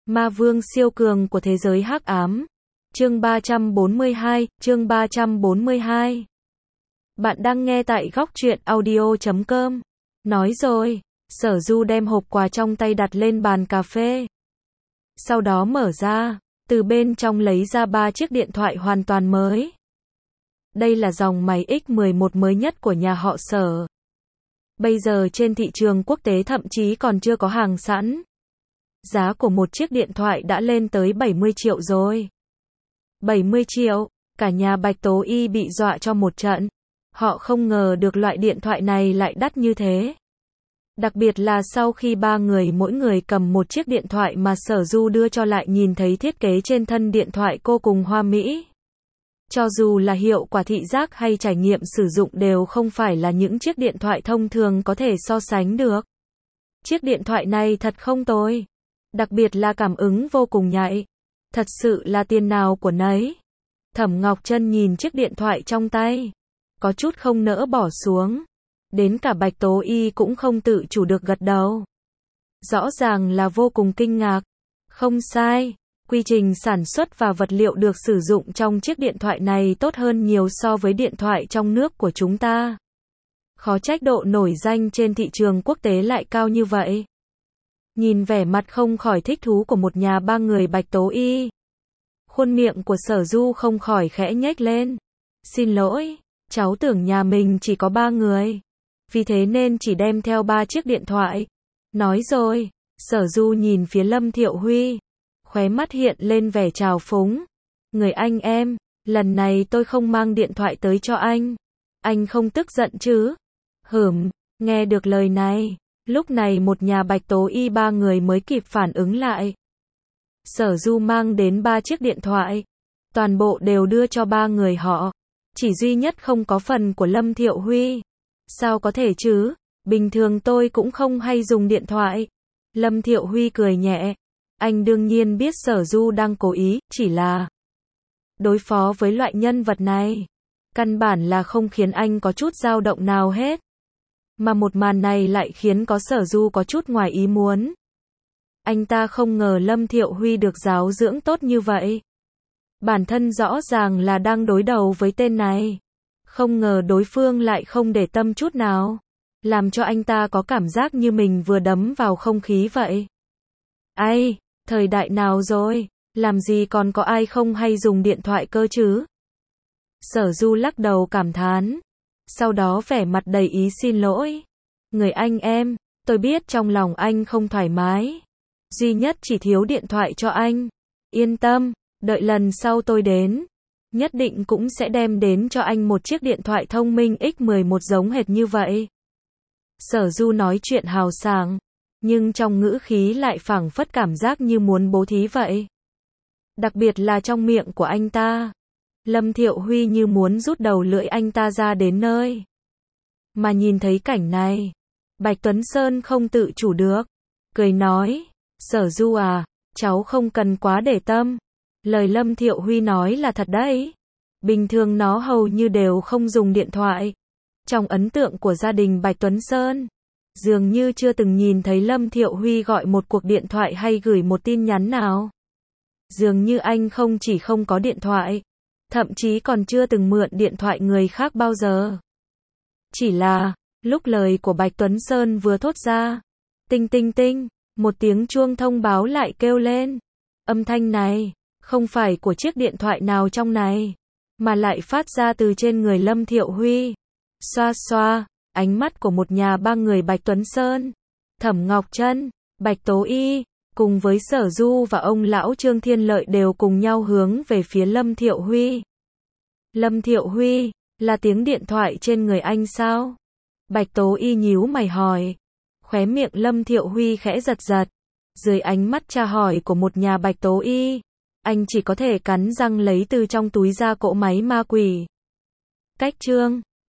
Ma vương siêu cường của thế giới hắc ám. Chương 342. Bạn đang nghe tại góc truyện audio.com. Nói rồi, Sở Du đem hộp quà trong tay đặt lên bàn cà phê. Sau đó mở ra, từ bên trong lấy ra 3 chiếc điện thoại hoàn toàn mới. Đây là dòng máy X11 mới nhất của nhà họ Sở. Bây giờ trên thị trường quốc tế thậm chí còn chưa có hàng sẵn. Giá của một chiếc điện thoại đã lên tới 70 triệu rồi. 70 triệu, cả nhà Bạch Tố Y bị dọa cho một trận. Họ không ngờ được loại điện thoại này lại đắt như thế. Đặc biệt là sau khi ba người mỗi người cầm một chiếc điện thoại mà Sở Du đưa cho lại nhìn thấy thiết kế trên thân điện thoại vô cùng hoa mỹ. Cho dù là hiệu quả thị giác hay trải nghiệm sử dụng đều không phải là những chiếc điện thoại thông thường có thể so sánh được. Chiếc điện thoại này thật không tồi. Đặc biệt là cảm ứng vô cùng nhạy. Thật sự là tiền nào của nấy. Thẩm Ngọc Trân nhìn chiếc điện thoại trong tay. Có chút không nỡ bỏ xuống. Đến cả Bạch Tố Y cũng không tự chủ được gật đầu. Rõ ràng là vô cùng kinh ngạc. Không sai. Quy trình sản xuất và vật liệu được sử dụng trong chiếc điện thoại này tốt hơn nhiều so với điện thoại trong nước của chúng ta. Khó trách độ nổi danh trên thị trường quốc tế lại cao như vậy. Nhìn vẻ mặt không khỏi thích thú của một nhà ba người Bạch Tố Y. Khuôn miệng của Sở Du không khỏi khẽ nhếch lên. Xin lỗi, cháu tưởng nhà mình chỉ có 3 người. Vì thế nên chỉ đem theo 3 chiếc điện thoại. Nói rồi, Sở Du nhìn phía Lâm Thiệu Huy. Khóe mắt hiện lên vẻ trào phúng. Người anh em, lần này tôi không mang điện thoại tới cho anh. Anh không tức giận chứ? Nghe được lời này. Lúc này một nhà Bạch Tố Y 3 người mới kịp phản ứng lại. Sở Du mang đến 3 chiếc điện thoại. Toàn bộ đều đưa cho 3 người họ. Chỉ duy nhất không có phần của Lâm Thiệu Huy. Sao có thể chứ? Bình thường tôi cũng không hay dùng điện thoại. Lâm Thiệu Huy cười nhẹ. Anh đương nhiên biết Sở Du đang cố ý, chỉ là đối phó với loại nhân vật này. Căn bản là không khiến anh có chút dao động nào hết. Mà một màn này lại khiến có Sở Du có chút ngoài ý muốn. Anh ta không ngờ Lâm Thiệu Huy được giáo dưỡng tốt như vậy. Bản thân rõ ràng là đang đối đầu với tên này. Không ngờ đối phương lại không để tâm chút nào. Làm cho anh ta có cảm giác như mình vừa đấm vào không khí vậy. Ai, thời đại nào rồi, làm gì còn có ai không hay dùng điện thoại cơ chứ? Sở Du lắc đầu cảm thán. Sau đó vẻ mặt đầy ý xin lỗi. Người anh em, tôi biết trong lòng anh không thoải mái. Duy nhất chỉ thiếu điện thoại cho anh. Yên tâm, đợi lần sau tôi đến. Nhất định cũng sẽ đem đến cho anh một chiếc điện thoại thông minh X11 giống hệt như vậy. Sở Du nói chuyện hào sảng. Nhưng trong ngữ khí lại phảng phất cảm giác như muốn bố thí vậy. Đặc biệt là trong miệng của anh ta. Lâm Thiệu Huy như muốn rút đầu lưỡi anh ta ra đến nơi. Mà nhìn thấy cảnh này, Bạch Tuấn Sơn không tự chủ được. Cười nói, Sở Du à, cháu không cần quá để tâm. Lời Lâm Thiệu Huy nói là thật đấy. Bình thường nó hầu như đều không dùng điện thoại. Trong ấn tượng của gia đình Bạch Tuấn Sơn, dường như chưa từng nhìn thấy Lâm Thiệu Huy gọi một cuộc điện thoại hay gửi một tin nhắn nào. Dường như anh không chỉ không có điện thoại, thậm chí còn chưa từng mượn điện thoại người khác bao giờ. Chỉ là, lúc lời của Bạch Tuấn Sơn vừa thốt ra, tinh tinh tinh, một tiếng chuông thông báo lại kêu lên. Âm thanh này, không phải của chiếc điện thoại nào trong này, mà lại phát ra từ trên người Lâm Thiệu Huy. Xoa xoa, ánh mắt của một nhà ba người Bạch Tuấn Sơn, Thẩm Ngọc Trân, Bạch Tố Y, cùng với Sở Du và ông lão Trương Thiên Lợi đều cùng nhau hướng về phía Lâm Thiệu Huy. Lâm Thiệu Huy, là tiếng điện thoại trên người anh sao? Bạch Tố Y nhíu mày hỏi. Khóe miệng Lâm Thiệu Huy khẽ giật giật. Dưới ánh mắt tra hỏi của một nhà Bạch Tố Y, anh chỉ có thể cắn răng lấy từ trong túi ra cỗ máy ma quỷ. Cách chương